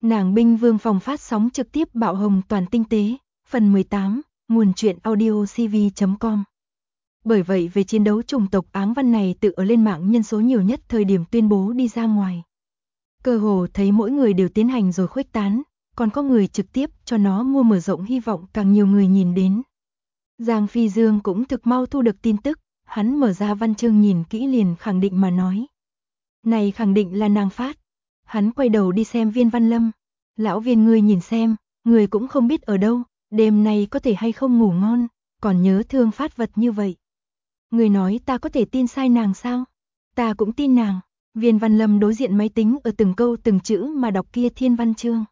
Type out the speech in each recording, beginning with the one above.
Nàng binh vương phòng phát sóng trực tiếp bạo hồng toàn tinh tế, phần 18, nguồn truyện audio cv.com. Bởi vậy về chiến đấu chủng tộc áng văn này tự ở lên mạng nhân số nhiều nhất thời điểm tuyên bố đi ra ngoài. Cơ hồ thấy mỗi người đều tiến hành rồi khuếch tán, còn có người trực tiếp cho nó mua mở rộng hy vọng càng nhiều người nhìn đến. Giang Phi Dương cũng thực mau thu được tin tức, hắn mở ra văn chương nhìn kỹ liền khẳng định mà nói. Này khẳng định là nàng phát. Hắn quay đầu đi xem Viên Văn Lâm. Lão Viên ngươi nhìn xem, người cũng không biết ở đâu, đêm nay có thể hay không ngủ ngon, còn nhớ thương phát vật như vậy. Người nói ta có thể tin sai nàng sao? Ta cũng tin nàng. Viên Văn Lâm đối diện máy tính ở từng câu từng chữ mà đọc kia thiên văn chương.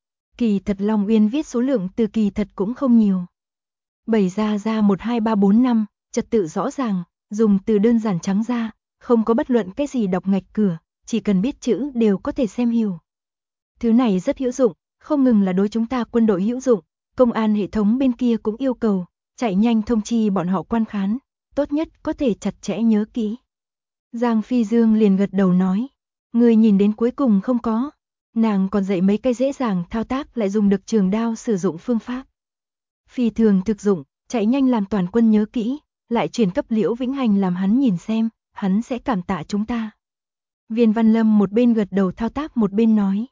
Kỳ thật Long Uyên viết số lượng từ kỳ thật cũng không nhiều. 7 ra 1 2 3 4 5, trật tự rõ ràng, dùng từ đơn giản trắng ra, không có bất luận cái gì đọc ngạch cửa, chỉ cần biết chữ đều có thể xem hiểu. Thứ này rất hữu dụng, không ngừng là đối chúng ta quân đội hữu dụng, công an hệ thống bên kia cũng yêu cầu, chạy nhanh thông chi bọn họ quan khán, tốt nhất có thể chặt chẽ nhớ kỹ. Giang Phi Dương liền gật đầu nói, người nhìn đến cuối cùng không có, nàng còn dạy mấy cái dễ dàng thao tác lại dùng được trường đao sử dụng phương pháp. Phi thường thực dụng, chạy nhanh làm toàn quân nhớ kỹ, lại truyền cấp Liễu Vĩnh Hành làm hắn nhìn xem, hắn sẽ cảm tạ chúng ta. Viên Văn Lâm một bên gật đầu thao tác một bên nói.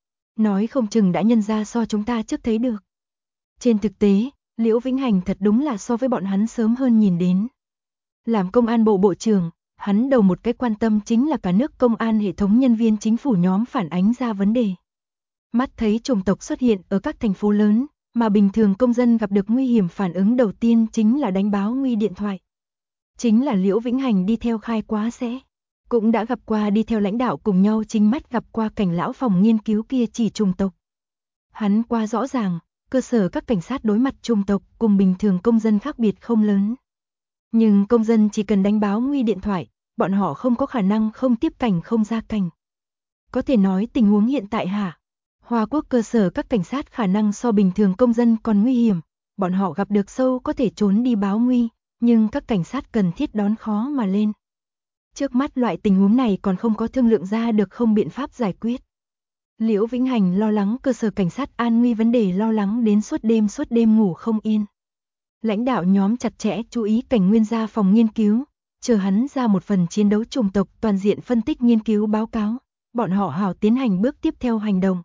Nói không chừng đã nhân ra so chúng ta trước thấy được. Trên thực tế, Liễu Vĩnh Hành thật đúng là so với bọn hắn sớm hơn nhìn đến. Làm công an bộ bộ trưởng, hắn đầu một cái quan tâm chính là cả nước công an hệ thống nhân viên chính phủ nhóm phản ánh ra vấn đề. Mắt thấy chủng tộc xuất hiện ở các thành phố lớn, mà bình thường công dân gặp được nguy hiểm phản ứng đầu tiên chính là đánh báo nguy điện thoại. Chính là Liễu Vĩnh Hành đi theo khai quá sẽ. Cũng đã gặp qua đi theo lãnh đạo cùng nhau chính mắt gặp qua cảnh lão phòng nghiên cứu kia chỉ chủng tộc. Hắn qua rõ ràng, cơ sở các cảnh sát đối mặt chủng tộc cùng bình thường công dân khác biệt không lớn. Nhưng công dân chỉ cần đánh báo nguy điện thoại, bọn họ không có khả năng không tiếp cảnh không ra cảnh. Có thể nói tình huống hiện tại hả? Hoa Quốc cơ sở các cảnh sát khả năng so bình thường công dân còn nguy hiểm, bọn họ gặp được sâu có thể trốn đi báo nguy, nhưng các cảnh sát cần thiết đón khó mà lên. Trước mắt loại tình huống này còn không có thương lượng ra được không biện pháp giải quyết. Liễu Vĩnh Hành lo lắng cơ sở cảnh sát an nguy vấn đề lo lắng đến suốt đêm ngủ không yên. Lãnh đạo nhóm chặt chẽ chú ý cảnh nguyên gia phòng nghiên cứu, chờ hắn ra một phần chiến đấu chủng tộc toàn diện phân tích nghiên cứu báo cáo, bọn họ hảo tiến hành bước tiếp theo hành động.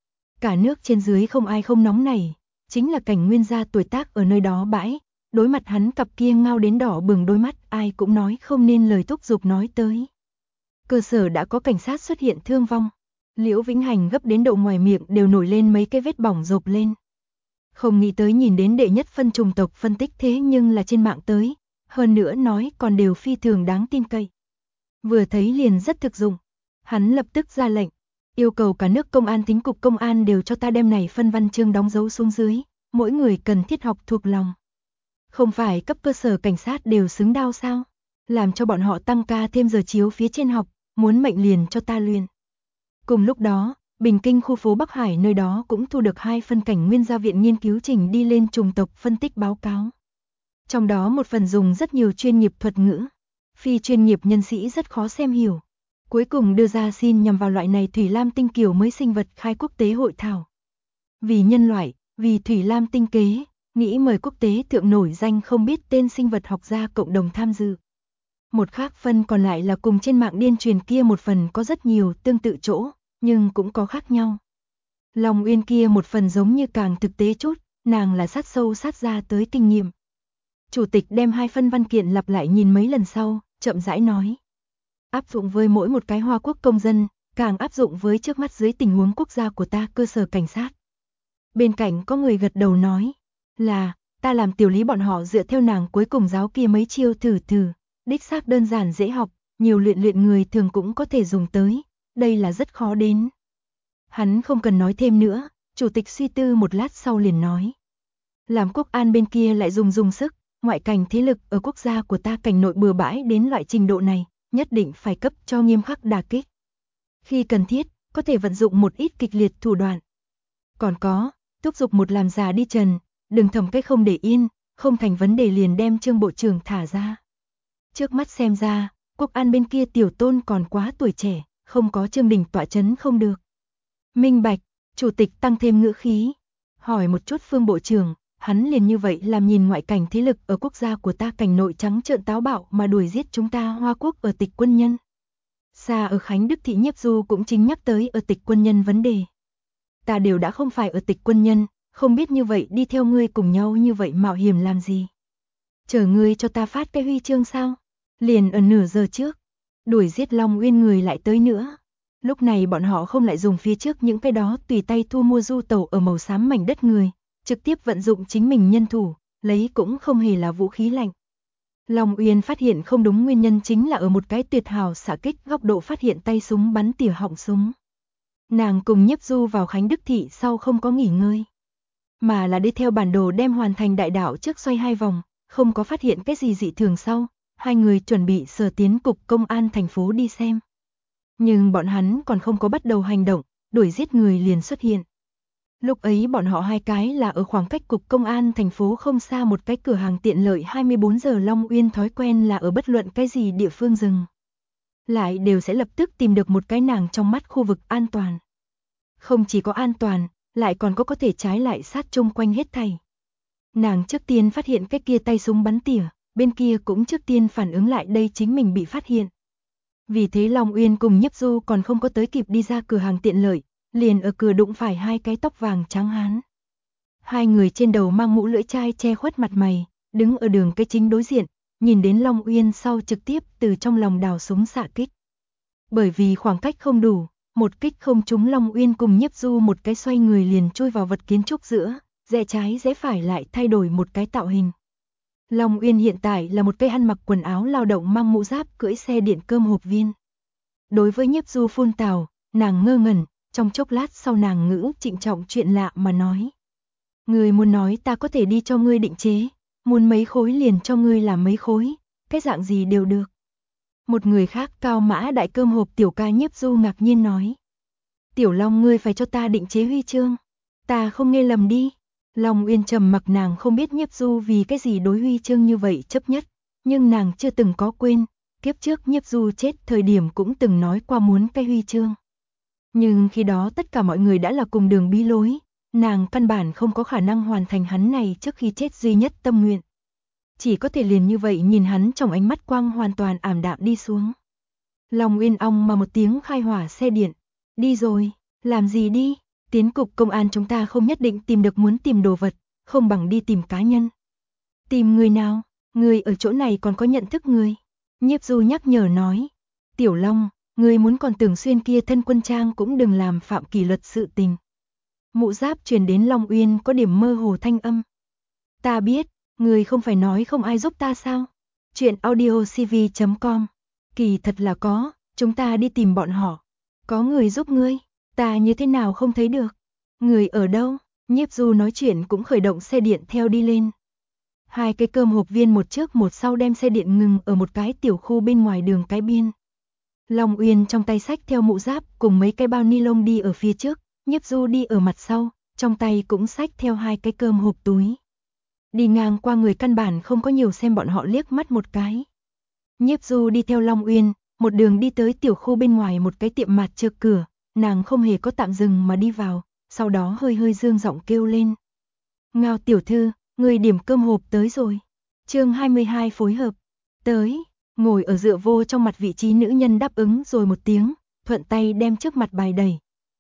Cả nước trên dưới không ai không nóng nảy, chính là cảnh nguyên gia tuổi tác ở nơi đó bãi, đối mặt hắn cặp kia ngao đến đỏ bừng đôi mắt ai cũng nói không nên lời thúc giục nói tới. Cơ sở đã có cảnh sát xuất hiện thương vong, Liễu Vĩnh Hành gấp đến độ ngoài miệng đều nổi lên mấy cái vết bỏng rộp lên. Không nghĩ tới nhìn đến đệ nhất phân chủng tộc phân tích thế nhưng là trên mạng tới, hơn nữa nói còn đều phi thường đáng tin cậy. Vừa thấy liền rất thực dụng, hắn lập tức ra lệnh, yêu cầu cả nước công an tính cục công an đều cho ta đem này phân văn chương đóng dấu xuống dưới, mỗi người cần thiết học thuộc lòng. Không phải cấp cơ sở cảnh sát đều xứng đao sao? Làm cho bọn họ tăng ca thêm giờ chiếu phía trên học, muốn mệnh liền cho ta luyện. Cùng lúc đó, Bình Kinh khu phố Bắc Hải nơi đó cũng thu được 2 phân cảnh nguyên gia viện nghiên cứu trình đi lên chủng tộc phân tích báo cáo. Trong đó một phần dùng rất nhiều chuyên nghiệp thuật ngữ, phi chuyên nghiệp nhân sĩ rất khó xem hiểu. Cuối cùng đưa ra xin nhằm vào loại này thủy lam tinh kiểu mới sinh vật khai quốc tế hội thảo. Vì nhân loại, vì thủy lam tinh kế, nghĩ mời quốc tế thượng nổi danh không biết tên sinh vật học gia cộng đồng tham dự. Một khác phân còn lại là cùng trên mạng điên truyền kia một phần có rất nhiều tương tự chỗ, nhưng cũng có khác nhau. Long Uyên kia một phần giống như càng thực tế chút, nàng là sát sâu sát ra tới kinh nghiệm. Chủ tịch đem 2 phân văn kiện lặp lại nhìn mấy lần sau, chậm rãi nói. Áp dụng với mỗi một cái Hoa Quốc công dân, càng áp dụng với trước mắt dưới tình huống quốc gia của ta cơ sở cảnh sát. Bên cạnh có người gật đầu nói, là, ta làm tiểu lý bọn họ dựa theo nàng cuối cùng giáo kia mấy chiêu thử, đích xác đơn giản dễ học, nhiều luyện người thường cũng có thể dùng tới, đây là rất khó đến. Hắn không cần nói thêm nữa, chủ tịch suy tư một lát sau liền nói. Làm quốc an bên kia lại dùng sức, ngoại cảnh thế lực ở quốc gia của ta cảnh nội bừa bãi đến loại trình độ này, nhất định phải cấp cho nghiêm khắc đả kích. Khi cần thiết, có thể vận dụng một ít kịch liệt thủ đoạn. Còn có, thúc giục một làm già đi trần, đừng thầm cái không để yên, không thành vấn đề liền đem Trương bộ trưởng thả ra. Trước mắt xem ra, quốc an bên kia tiểu tôn còn quá tuổi trẻ, không có Trương Đình tọa chấn không được. Minh bạch, Chủ tịch tăng thêm ngữ khí, hỏi một chút Phương Bộ trưởng, hắn liền như vậy làm nhìn ngoại cảnh thế lực ở quốc gia của ta cảnh nội trắng trợn táo bạo mà đuổi giết chúng ta Hoa Quốc ở Tịch Quân Nhân. Xa ở Khánh Đức thị Nhiếp Du cũng chính nhắc tới ở Tịch Quân Nhân vấn đề. Ta đều đã không phải ở Tịch Quân Nhân, không biết như vậy đi theo ngươi cùng nhau như vậy mạo hiểm làm gì. Chờ ngươi cho ta phát cái huy chương sao? Liền ở nửa giờ trước, đuổi giết Long Uyên người lại tới nữa. Lúc này bọn họ không lại dùng phía trước những cái đó tùy tay thu mua du tẩu ở màu xám mảnh đất người, trực tiếp vận dụng chính mình nhân thủ, lấy cũng không hề là vũ khí lạnh. Long Uyên phát hiện không đúng nguyên nhân chính là ở một cái tuyệt hảo xạ kích góc độ phát hiện tay súng bắn tỉa họng súng. Nàng cùng Nhiếp Du vào Khánh Đức thị sau không có nghỉ ngơi, mà là đi theo bản đồ đem hoàn thành đại đảo trước xoay 2 vòng, không có phát hiện cái gì dị thường sau, hai người chuẩn bị sờ tiến cục công an thành phố đi xem. Nhưng bọn hắn còn không có bắt đầu hành động, đuổi giết người liền xuất hiện. Lúc ấy bọn họ hai cái là ở khoảng cách cục công an thành phố không xa một cái cửa hàng tiện lợi 24 giờ. Long Uyên thói quen là ở bất luận cái gì địa phương dừng lại đều sẽ lập tức tìm được một cái nàng trong mắt khu vực an toàn. Không chỉ có an toàn, lại còn có thể trái lại sát chung quanh hết thảy. Nàng trước tiên phát hiện cái kia tay súng bắn tỉa, bên kia cũng trước tiên phản ứng lại đây chính mình bị phát hiện. Vì thế Long Uyên cùng Nhiếp Du còn không có tới kịp đi ra cửa hàng tiện lợi, liền ở cửa đụng phải hai cái tóc vàng trắng hán. Hai người trên đầu mang mũ lưỡi chai che khuất mặt mày, đứng ở đường cái chính đối diện, nhìn đến Long Uyên sau trực tiếp từ trong lòng đào súng xạ kích. Bởi vì khoảng cách không đủ, một kích không trúng Long Uyên cùng Nhiếp Du một cái xoay người liền chui vào vật kiến trúc giữa, rẽ trái rẽ phải lại thay đổi một cái tạo hình. Long Uyên hiện tại là một cây ăn mặc quần áo lao động mang mũ giáp cưỡi xe điện cơm hộp viên. Đối với Nhiếp Du phun tào, nàng ngơ ngẩn, trong chốc lát sau nàng ngữ trịnh trọng chuyện lạ mà nói. Ngươi muốn nói ta có thể đi cho ngươi định chế, muốn mấy khối liền cho ngươi làm mấy khối, cái dạng gì đều được. Một người khác cao mã đại cơm hộp tiểu ca Nhiếp Du ngạc nhiên nói. Tiểu Long ngươi phải cho ta định chế huy chương, ta không nghe lầm đi. Long Uyên trầm mặc, nàng không biết Nhiếp Du vì cái gì đối huy chương như vậy chấp nhất, nhưng nàng chưa từng có quên, kiếp trước Nhiếp Du chết thời điểm cũng từng nói qua muốn cái huy chương. Nhưng khi đó tất cả mọi người đã là cùng đường bí lối, nàng căn bản không có khả năng hoàn thành hắn này trước khi chết duy nhất tâm nguyện. Chỉ có thể liền như vậy nhìn hắn trong ánh mắt quang hoàn toàn ảm đạm đi xuống. Long Uyên ong mà một tiếng khai hỏa xe điện. Đi rồi, làm gì đi? Tiến cục công an chúng ta không nhất định tìm được muốn tìm đồ vật, không bằng đi tìm cá nhân. Tìm người nào? Người ở chỗ này còn có nhận thức người. Nhiếp Du nhắc nhở nói. Tiểu Long, người muốn còn tưởng xuyên kia thân quân trang cũng đừng làm phạm kỷ luật sự tình. Mũ giáp truyền đến Long Uyên có điểm mơ hồ thanh âm. Ta biết, người không phải nói không ai giúp ta sao? Chuyện audiocv.com. Kỳ thật là có, chúng ta đi tìm bọn họ. Có người giúp ngươi, ta như thế nào không thấy được? Người ở đâu? Nhiếp Du nói chuyện cũng khởi động xe điện theo đi lên. Hai cái cơm hộp viên một trước một sau đem xe điện ngừng ở một cái tiểu khu bên ngoài đường cái biên. Long Uyên trong tay xách theo mũ giáp cùng mấy cái bao ni lông đi ở phía trước, Nhiếp Du đi ở mặt sau, trong tay cũng xách theo hai cái cơm hộp túi. Đi ngang qua người căn bản không có nhiều xem bọn họ liếc mắt một cái. Nhiếp Du đi theo Long Uyên, một đường đi tới tiểu khu bên ngoài một cái tiệm mặt trước cửa, nàng không hề có tạm dừng mà đi vào, sau đó hơi hơi dương giọng kêu lên. Ngao tiểu thư, người điểm cơm hộp tới rồi. Chương 22 phối hợp. Tới, ngồi ở dựa vô trong mặt vị trí nữ nhân đáp ứng rồi một tiếng, thuận tay đem trước mặt bài đẩy.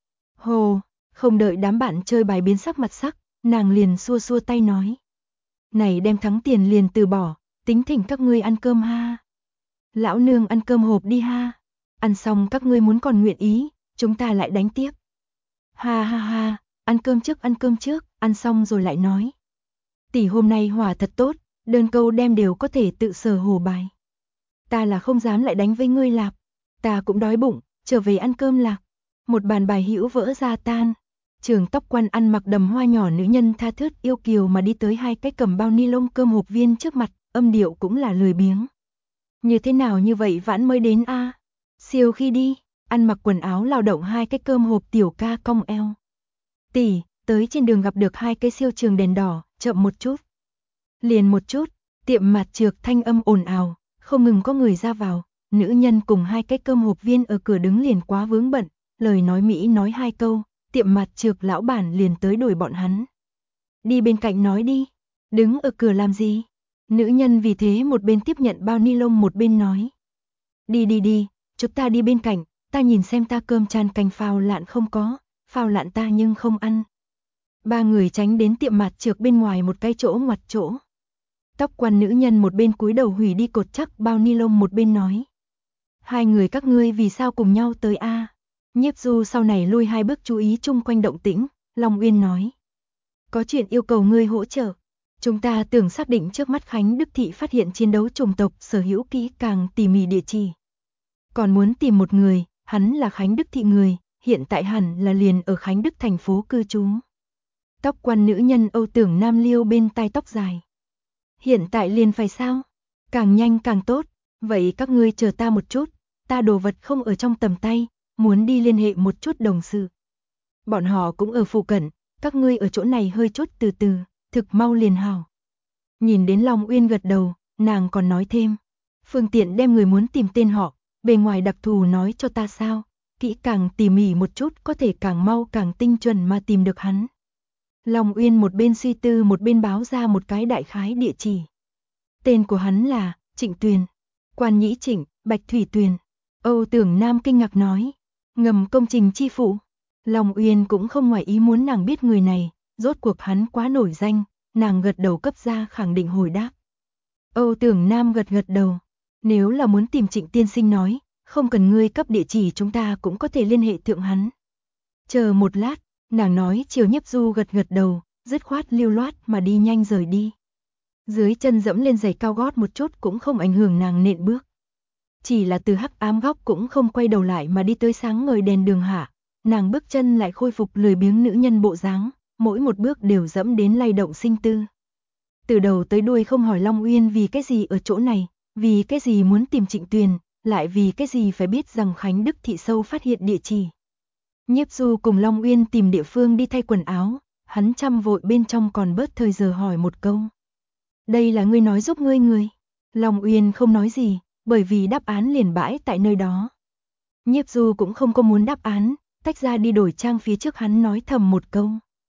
Hồ, không đợi đám bạn chơi bài biến sắc mặt sắc, nàng liền xua xua tay nói. Này đem thắng tiền liền từ bỏ, tính thỉnh các ngươi ăn cơm ha. Lão nương ăn cơm hộp đi ha. Ăn xong các ngươi muốn còn nguyện ý, chúng ta lại đánh tiếp. Ha ha ha, ăn cơm trước, ăn xong rồi lại nói. Tỷ hôm nay hỏa thật tốt, đơn câu đem đều có thể tự sở hồ bài. Ta là không dám lại đánh với ngươi lạp, ta cũng đói bụng, trở về ăn cơm lạc. Một bàn bài hữu vỡ ra tan. Trường tóc quan ăn mặc đầm hoa nhỏ nữ nhân tha thướt yêu kiều mà đi tới hai cái cầm bao ni lông cơm hộp viên trước mặt, âm điệu cũng là lười biếng. Như thế nào như vậy vãn mới đến a? Siêu khi đi, ăn mặc quần áo lao động hai cái cơm hộp tiểu ca cong eo. Tỷ, tới trên đường gặp được hai cái siêu trường đèn đỏ, chậm một chút. Liền một chút, tiệm mặt trược thanh âm ồn ào, không ngừng có người ra vào, nữ nhân cùng hai cái cơm hộp viên ở cửa đứng liền quá vướng bận, lời nói Mỹ nói hai câu, tiệm mặt trược lão bản liền tới đuổi bọn hắn. Đi bên cạnh nói đi, đứng ở cửa làm gì? Nữ nhân vì thế một bên tiếp nhận bao ni lông một bên nói. Đi, chúng ta đi bên cạnh, ta nhìn xem ta cơm chan canh phao lạn không có, phao lạn ta nhưng không ăn. Ba người tránh đến tiệm mặt trược bên ngoài một cái chỗ ngoặt chỗ. Tóc quăn nữ nhân một bên cúi đầu hủy đi cột chắc bao ni lông một bên nói. Hai người các ngươi vì sao cùng nhau tới a? Nhiếp Du sau này lui hai bước chú ý chung quanh động tĩnh, Long Uyên nói. Có chuyện yêu cầu ngươi hỗ trợ. Chúng ta tưởng xác định trước mắt Khánh Đức Thị phát hiện chiến đấu chủng tộc sở hữu kỹ càng tỉ mỉ địa chỉ. Còn muốn tìm một người, hắn là Khánh Đức Thị người, hiện tại hẳn là liền ở Khánh Đức thành phố cư trú. Tóc quăn nữ nhân Âu Tưởng Nam liêu bên tai tóc dài. Hiện tại liền phải sao? Càng nhanh càng tốt, vậy các ngươi chờ ta một chút, ta đồ vật không ở trong tầm tay, muốn đi liên hệ một chút đồng sự. Bọn họ cũng ở phụ cận, các ngươi ở chỗ này hơi chút từ từ, thực mau liền hào. Nhìn đến Long Uyên gật đầu, nàng còn nói thêm. Phương tiện đem người muốn tìm tên họ, bề ngoài đặc thù nói cho ta sao, kỹ càng tỉ mỉ một chút có thể càng mau càng tinh chuẩn mà tìm được hắn. Long Uyên một bên suy tư một bên báo ra một cái đại khái địa chỉ. Tên của hắn là Trịnh Tuyền, Quan Nhĩ Trịnh, Bạch Thủy Tuyền. Âu Tưởng Nam kinh ngạc nói, ngầm công trình chi phụ. Long Uyên cũng không ngoài ý muốn nàng biết người này, rốt cuộc hắn quá nổi danh, nàng gật đầu cấp ra khẳng định hồi đáp. Âu Tưởng Nam gật đầu, nếu là muốn tìm Trịnh tiên sinh nói, không cần ngươi cấp địa chỉ chúng ta cũng có thể liên hệ thượng hắn. Chờ một lát, nàng nói chiều Nhiếp Du gật đầu, dứt khoát lưu loát mà đi nhanh rời đi. Dưới chân dẫm lên giày cao gót một chút cũng không ảnh hưởng nàng nện bước. Chỉ là từ hắc ám góc cũng không quay đầu lại mà đi tới sáng ngời đèn đường hạ, nàng bước chân lại khôi phục lười biếng nữ nhân bộ dáng, mỗi một bước đều dẫm đến lay động sinh tư. Từ đầu tới đuôi không hỏi Long Uyên vì cái gì ở chỗ này, vì cái gì muốn tìm Trịnh Tuyền, lại vì cái gì phải biết rằng Khánh Đức Thị sâu phát hiện địa chỉ. Nhiếp Du cùng Long Uyên tìm địa phương đi thay quần áo, hắn chăm vội bên trong còn bớt thời giờ hỏi một câu. Đây là ngươi nói giúp ngươi người. Long Uyên không nói gì, bởi vì đáp án liền bãi tại nơi đó. Nhiếp Du cũng không có muốn đáp án, tách ra đi đổi trang phía trước hắn nói thầm một câu.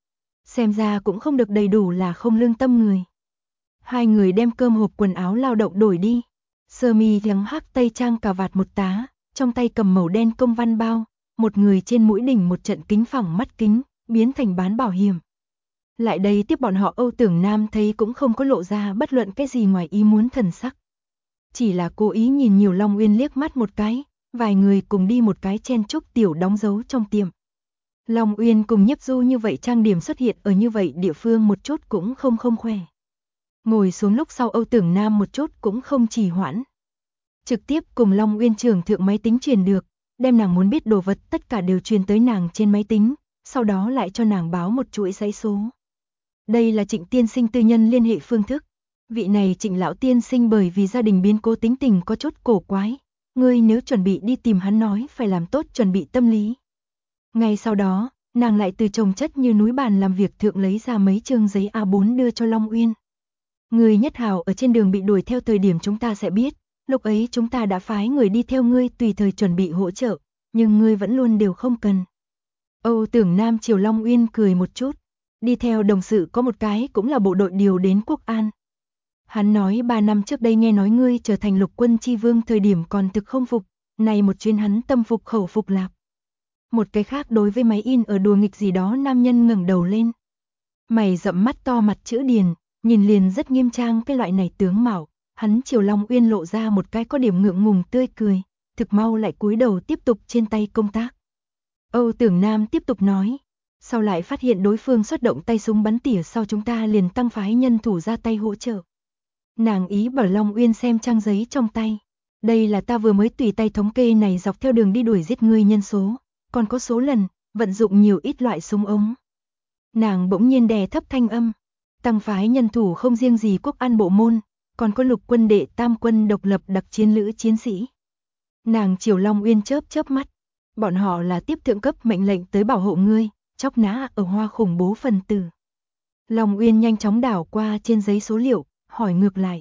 Xem ra cũng không được đầy đủ là không lương tâm người. Hai người đem cơm hộp quần áo lao động đổi đi. Sơ mi trắng hắc tây trang cà vạt một tá, trong tay cầm màu đen công văn bao, một người trên mũi đỉnh một trận kính phẳng mắt kính, biến thành bán bảo hiểm. Lại đây tiếp bọn họ Âu Tưởng Nam thấy cũng không có lộ ra bất luận cái gì ngoài ý muốn thần sắc. Chỉ là cố ý nhìn nhiều Long Uyên liếc mắt một cái, vài người cùng đi một cái chen chúc tiểu đóng dấu trong tiệm. Long Uyên cùng Nhiếp Du như vậy trang điểm xuất hiện ở như vậy địa phương một chút cũng không khỏe. Ngồi xuống lúc sau Âu Tưởng Nam một chút cũng không trì hoãn. Trực tiếp cùng Long Uyên trưởng thượng máy tính truyền được, đem nàng muốn biết đồ vật tất cả đều truyền tới nàng trên máy tính, sau đó lại cho nàng báo một chuỗi dãy số. Đây là Trịnh tiên sinh tư nhân liên hệ phương thức. Vị này Trịnh lão tiên sinh bởi vì gia đình biến cố tính tình có chút cổ quái, ngươi nếu chuẩn bị đi tìm hắn nói phải làm tốt chuẩn bị tâm lý. Ngay sau đó, nàng lại từ chồng chất như núi bàn làm việc thượng lấy ra mấy chương giấy A4 đưa cho Long Uyên. Người Nhất Hào ở trên đường bị đuổi theo thời điểm chúng ta sẽ biết, lúc ấy chúng ta đã phái người đi theo ngươi tùy thời chuẩn bị hỗ trợ, nhưng ngươi vẫn luôn đều không cần. Âu Tưởng Nam chiều Long Uyên cười một chút, đi theo đồng sự có một cái cũng là bộ đội điều đến Quốc An. Hắn nói 3 năm trước đây nghe nói ngươi trở thành lục quân chi vương thời điểm còn thực không phục, này một chuyến hắn tâm phục khẩu phục lạc. Một cái khác đối với máy in ở đùa nghịch gì đó nam nhân ngẩng đầu lên. Mày rậm mắt to mặt chữ điền, nhìn liền rất nghiêm trang cái loại này tướng mạo, hắn chiều Long Uyên lộ ra một cái có điểm ngượng ngùng tươi cười, thực mau lại cúi đầu tiếp tục trên tay công tác. Âu Tưởng Nam tiếp tục nói, sau lại phát hiện đối phương xuất động tay súng bắn tỉa sau chúng ta liền tăng phái nhân thủ ra tay hỗ trợ. Nàng ý bảo Long Uyên xem trang giấy trong tay. Đây là ta vừa mới tùy tay thống kê này dọc theo đường đi đuổi giết ngươi nhân số, còn có số lần, vận dụng nhiều ít loại súng ống. Nàng bỗng nhiên đè thấp thanh âm. Tăng phái nhân thủ không riêng gì Quốc An bộ môn, còn có lục quân đệ tam quân độc lập đặc chiến lữ chiến sĩ. Nàng chiều Long Uyên chớp chớp mắt. Bọn họ là tiếp thượng cấp mệnh lệnh tới bảo hộ ngươi, chóc nã ở hoa khủng bố phần tử. Long Uyên nhanh chóng đảo qua trên giấy số liệu, hỏi ngược lại.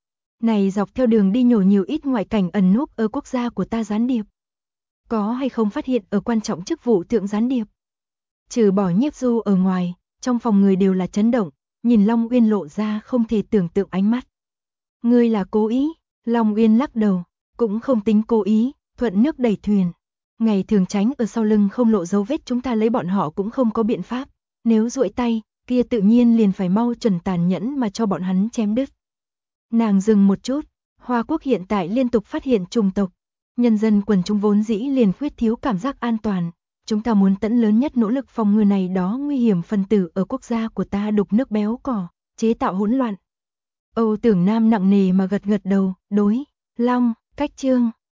Này dọc theo đường đi nhổ nhiều ít ngoại cảnh ẩn núp ở quốc gia của ta gián điệp. Có hay không phát hiện ở quan trọng chức vụ thượng gián điệp? Trừ bỏ Nhiếp Du ở ngoài, trong phòng người đều là chấn động, nhìn Long Uyên lộ ra không thể tưởng tượng ánh mắt. Ngươi là cố ý? Long Uyên lắc đầu, cũng không tính cố ý, thuận nước đẩy thuyền. Ngày thường tránh ở sau lưng không lộ dấu vết, chúng ta lấy bọn họ cũng không có biện pháp, nếu duỗi tay, kia tự nhiên liền phải mau chuẩn tàn nhẫn mà cho bọn hắn chém đứt. Nàng dừng một chút, Hoa Quốc hiện tại liên tục phát hiện trùng tộc, nhân dân quần chúng vốn dĩ liền khuyết thiếu cảm giác an toàn, chúng ta muốn tận lớn nhất nỗ lực phòng ngừa này đó nguy hiểm phân tử ở quốc gia của ta đục nước béo cỏ, chế tạo hỗn loạn. Âu Tưởng Nam nặng nề mà gật gật đầu, đối, Long, cách chương